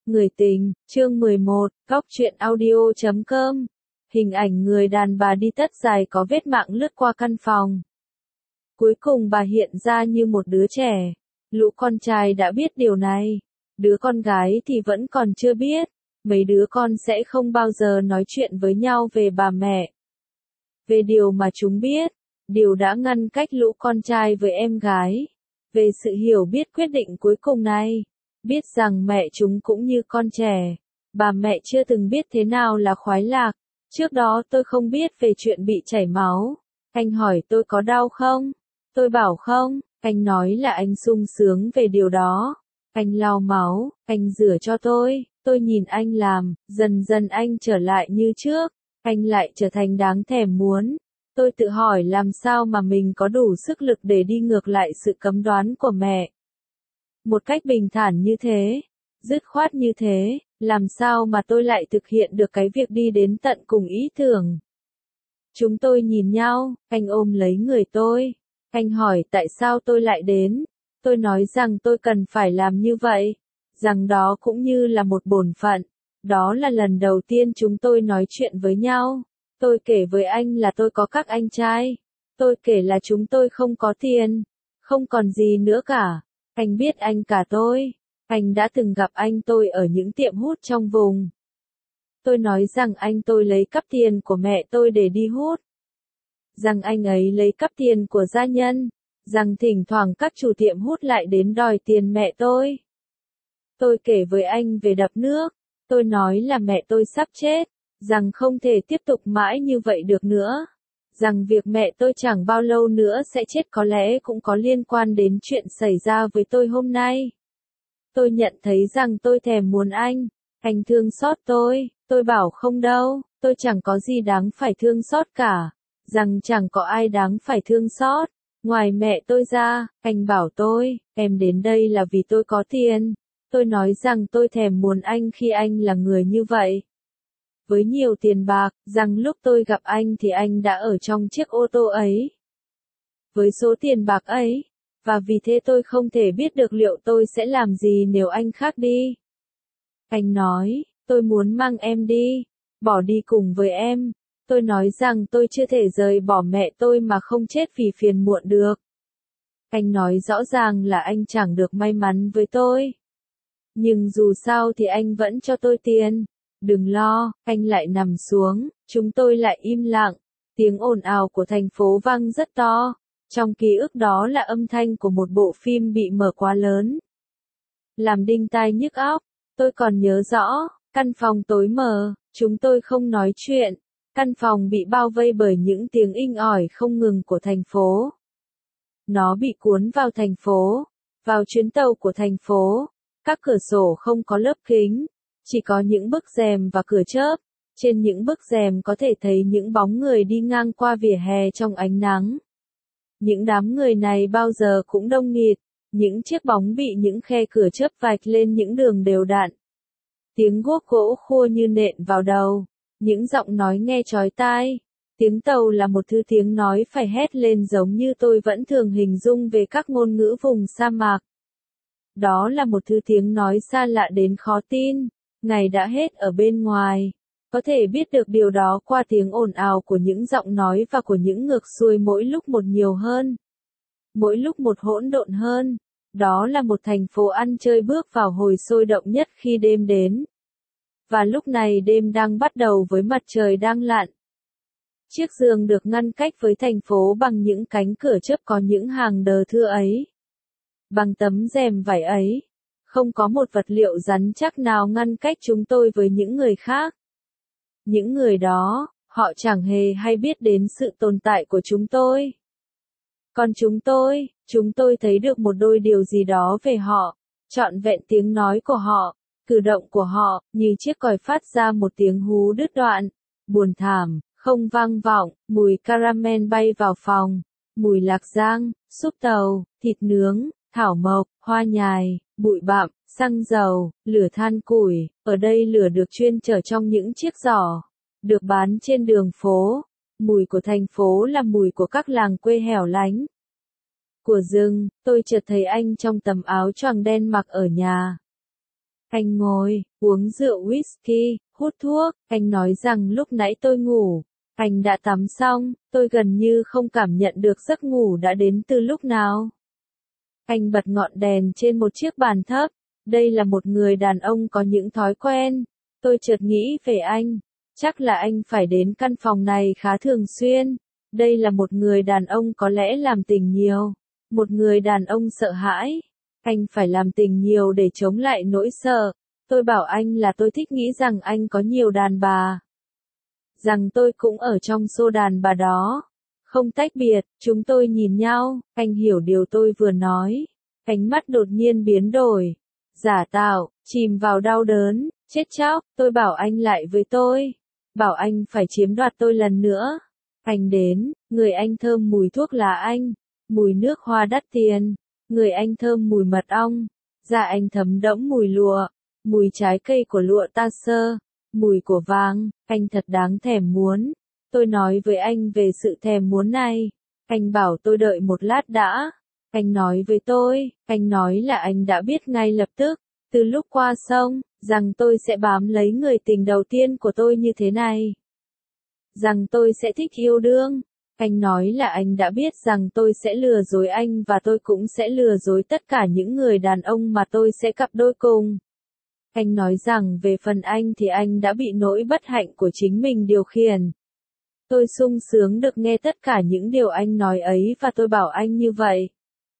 Người tình, chương 11, góc truyện audio.com. Hình ảnh người đàn bà đi tất dài có vết mạng lướt qua căn phòng. Cuối cùng bà hiện ra như một đứa trẻ. Lũ con trai đã biết điều này. Đứa con gái thì vẫn còn chưa biết. Mấy đứa con sẽ không bao giờ nói chuyện với nhau về bà mẹ. Về điều mà chúng biết. Điều đã ngăn cách lũ con trai với em gái. Về sự hiểu biết quyết định cuối cùng này. Biết rằng mẹ chúng cũng như con trẻ. Bà mẹ chưa từng biết thế nào là khoái lạc. Trước đó tôi không biết về chuyện bị chảy máu. Anh hỏi tôi có đau không? Tôi bảo không. Anh nói là anh sung sướng về điều đó. Anh lau máu, anh rửa cho tôi nhìn anh làm, dần dần anh trở lại như trước. Anh lại trở thành đáng thèm muốn. Tôi tự hỏi làm sao mà mình có đủ sức lực để đi ngược lại sự cấm đoán của mẹ. Một cách bình thản như thế, dứt khoát như thế, làm sao mà tôi lại thực hiện được cái việc đi đến tận cùng ý tưởng. Chúng tôi nhìn nhau, anh ôm lấy người tôi. Anh hỏi tại sao tôi lại đến. Tôi nói rằng tôi cần phải làm như vậy. Rằng đó cũng như là một bổn phận. Đó là lần đầu tiên chúng tôi nói chuyện với nhau. Tôi kể với anh là tôi có các anh trai. Tôi kể là chúng tôi không có tiền. Không còn gì nữa cả. Anh biết anh cả tôi. Anh đã từng gặp anh tôi ở những tiệm hút trong vùng. Tôi nói rằng anh tôi lấy cắp tiền của mẹ tôi để đi hút. Rằng anh ấy lấy cắp tiền của gia nhân. Rằng thỉnh thoảng các chủ tiệm hút lại đến đòi tiền mẹ tôi. Tôi kể với anh về đập nước. Tôi nói là mẹ tôi sắp chết. Rằng không thể tiếp tục mãi như vậy được nữa. Rằng việc mẹ tôi chẳng bao lâu nữa sẽ chết có lẽ cũng có liên quan đến chuyện xảy ra với tôi hôm nay. Tôi nhận thấy rằng tôi thèm muốn anh thương xót tôi bảo không đâu, tôi chẳng có gì đáng phải thương xót cả, rằng chẳng có ai đáng phải thương xót, ngoài mẹ tôi ra. Anh bảo tôi, em đến đây là vì tôi có tiền. Tôi nói rằng tôi thèm muốn anh khi anh là người như vậy. Với nhiều tiền bạc, rằng lúc tôi gặp anh thì anh đã ở trong chiếc ô tô ấy. Với số tiền bạc ấy, và vì thế tôi không thể biết được liệu tôi sẽ làm gì nếu anh khác đi. Anh nói, tôi muốn mang em đi, bỏ đi cùng với em. Tôi nói rằng tôi chưa thể rời bỏ mẹ tôi mà không chết vì phiền muộn được. Anh nói rõ ràng là anh chẳng được may mắn với tôi. Nhưng dù sao thì anh vẫn cho tôi tiền. Đừng lo, anh lại nằm xuống, chúng tôi lại im lặng. Tiếng ồn ào của thành phố vang rất to. Trong ký ức đó là âm thanh của một bộ phim bị mở quá lớn. Làm đinh tai nhức óc. Tôi còn nhớ rõ, căn phòng tối mờ, chúng tôi không nói chuyện. Căn phòng bị bao vây bởi những tiếng inh ỏi không ngừng của thành phố. Nó bị cuốn vào thành phố, vào chuyến tàu của thành phố. Các cửa sổ không có lớp kính, chỉ có những bức rèm và cửa chớp. Trên những bức rèm có thể thấy những bóng người đi ngang qua vỉa hè trong ánh nắng. Những đám người này bao giờ cũng đông nghịt, những chiếc bóng bị những khe cửa chớp vạch lên những đường đều đặn. Tiếng guốc gỗ khua như nện vào đầu, những giọng nói nghe chói tai. Tiếng tàu là một thứ tiếng nói phải hét lên giống như tôi vẫn thường hình dung về các ngôn ngữ vùng sa mạc. Đó là một thứ tiếng nói xa lạ đến khó tin, ngày đã hết ở bên ngoài. Có thể biết được điều đó qua tiếng ồn ào của những giọng nói và của những ngược xuôi mỗi lúc một nhiều hơn. Mỗi lúc một hỗn độn hơn. Đó là một thành phố ăn chơi bước vào hồi sôi động nhất khi đêm đến. Và lúc này đêm đang bắt đầu với mặt trời đang lặn. Chiếc giường được ngăn cách với thành phố bằng những cánh cửa chớp có những hàng đờ thưa ấy. Bằng tấm rèm vải ấy. Không có một vật liệu rắn chắc nào ngăn cách chúng tôi với những người khác. Những người đó, họ chẳng hề hay biết đến sự tồn tại của chúng tôi. Còn chúng tôi thấy được một đôi điều gì đó về họ, trọn vẹn tiếng nói của họ, cử động của họ, như chiếc còi phát ra một tiếng hú đứt đoạn, buồn thảm, không vang vọng, mùi caramel bay vào phòng, mùi lạc giang, súp tàu, thịt nướng, thảo mộc, hoa nhài, bụi bặm, xăng dầu, lửa than củi. Ở đây lửa được chuyên chở trong những chiếc giỏ, được bán trên đường phố. Mùi của thành phố là mùi của các làng quê hẻo lánh. Của rừng, tôi chợt thấy anh trong tấm áo choàng đen mặc ở nhà. Anh ngồi, uống rượu whisky, hút thuốc, anh nói rằng lúc nãy tôi ngủ. Anh đã tắm xong, tôi gần như không cảm nhận được giấc ngủ đã đến từ lúc nào. Anh bật ngọn đèn trên một chiếc bàn thấp. Đây là một người đàn ông có những thói quen. Tôi chợt nghĩ về anh. Chắc là anh phải đến căn phòng này khá thường xuyên. Đây là một người đàn ông có lẽ làm tình nhiều. Một người đàn ông sợ hãi. Anh phải làm tình nhiều để chống lại nỗi sợ. Tôi bảo anh là tôi thích nghĩ rằng anh có nhiều đàn bà. Rằng tôi cũng ở trong xô đàn bà đó. Không tách biệt, chúng tôi nhìn nhau, anh hiểu điều tôi vừa nói. Ánh mắt đột nhiên biến đổi. Giả tạo, chìm vào đau đớn, chết chóc, tôi bảo anh lại với tôi. Bảo anh phải chiếm đoạt tôi lần nữa. Anh đến, người anh thơm mùi thuốc lá Anh, mùi nước hoa đắt tiền. Người anh thơm mùi mật ong, da anh thấm đẫm mùi lụa, mùi trái cây của lụa ta sơ, mùi của vàng, anh thật đáng thèm muốn. Tôi nói với anh về sự thèm muốn này. Anh bảo tôi đợi một lát đã. Anh nói với tôi, anh nói là anh đã biết ngay lập tức, từ lúc qua sông, rằng tôi sẽ bám lấy người tình đầu tiên của tôi như thế này. Rằng tôi sẽ thích yêu đương. Anh nói là anh đã biết rằng tôi sẽ lừa dối anh và tôi cũng sẽ lừa dối tất cả những người đàn ông mà tôi sẽ cặp đôi cùng. Anh nói rằng về phần anh thì anh đã bị nỗi bất hạnh của chính mình điều khiển. Tôi sung sướng được nghe tất cả những điều anh nói ấy và tôi bảo anh như vậy.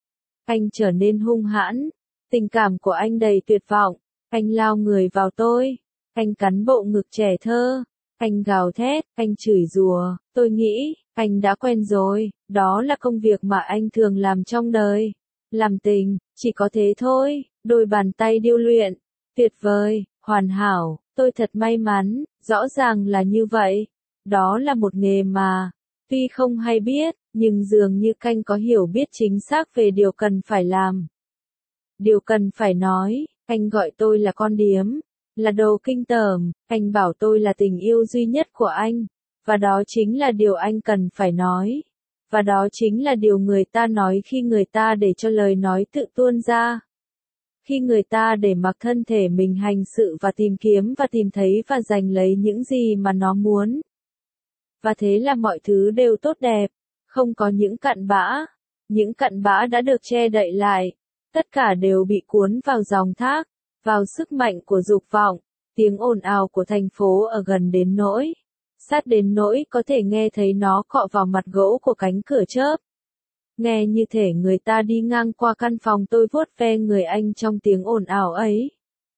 Anh trở nên hung hãn. Tình cảm của anh đầy tuyệt vọng. Anh lao người vào tôi. Anh cắn bộ ngực trẻ thơ. Anh gào thét, anh chửi rủa. Tôi nghĩ, anh đã quen rồi, đó là công việc mà anh thường làm trong đời. Làm tình, chỉ có thế thôi, đôi bàn tay điêu luyện. Tuyệt vời, hoàn hảo, tôi thật may mắn, rõ ràng là như vậy. Đó là một nghề mà, tuy không hay biết, nhưng dường như Canh có hiểu biết chính xác về điều cần phải làm. Điều cần phải nói, anh gọi tôi là con điếm, là đồ kinh tởm, anh bảo tôi là tình yêu duy nhất của anh, và đó chính là điều anh cần phải nói. Và đó chính là điều người ta nói khi người ta để cho lời nói tự tuôn ra. Khi người ta để mặc thân thể mình hành sự và tìm kiếm và tìm thấy và giành lấy những gì mà nó muốn. Và thế là mọi thứ đều tốt đẹp, không có những cặn bã. Những cặn bã đã được che đậy lại. Tất cả đều bị cuốn vào dòng thác, vào sức mạnh của dục vọng, tiếng ồn ào của thành phố ở gần đến nỗi, sát đến nỗi có thể nghe thấy nó cọ vào mặt gỗ của cánh cửa chớp. Nghe như thể người ta đi ngang qua căn phòng tôi vuốt ve người anh trong tiếng ồn ào ấy.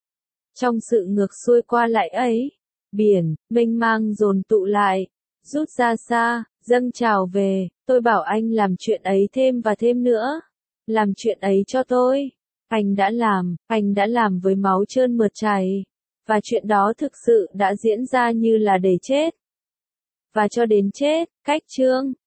Trong sự ngược xuôi qua lại ấy, biển, mênh mang dồn tụ lại, rút ra xa, dâng trào về, tôi bảo anh làm chuyện ấy thêm và thêm nữa. Làm chuyện ấy cho tôi. Anh đã làm với máu trơn mượt chảy. Và chuyện đó thực sự đã diễn ra như là để chết. Và cho đến chết, cách chương.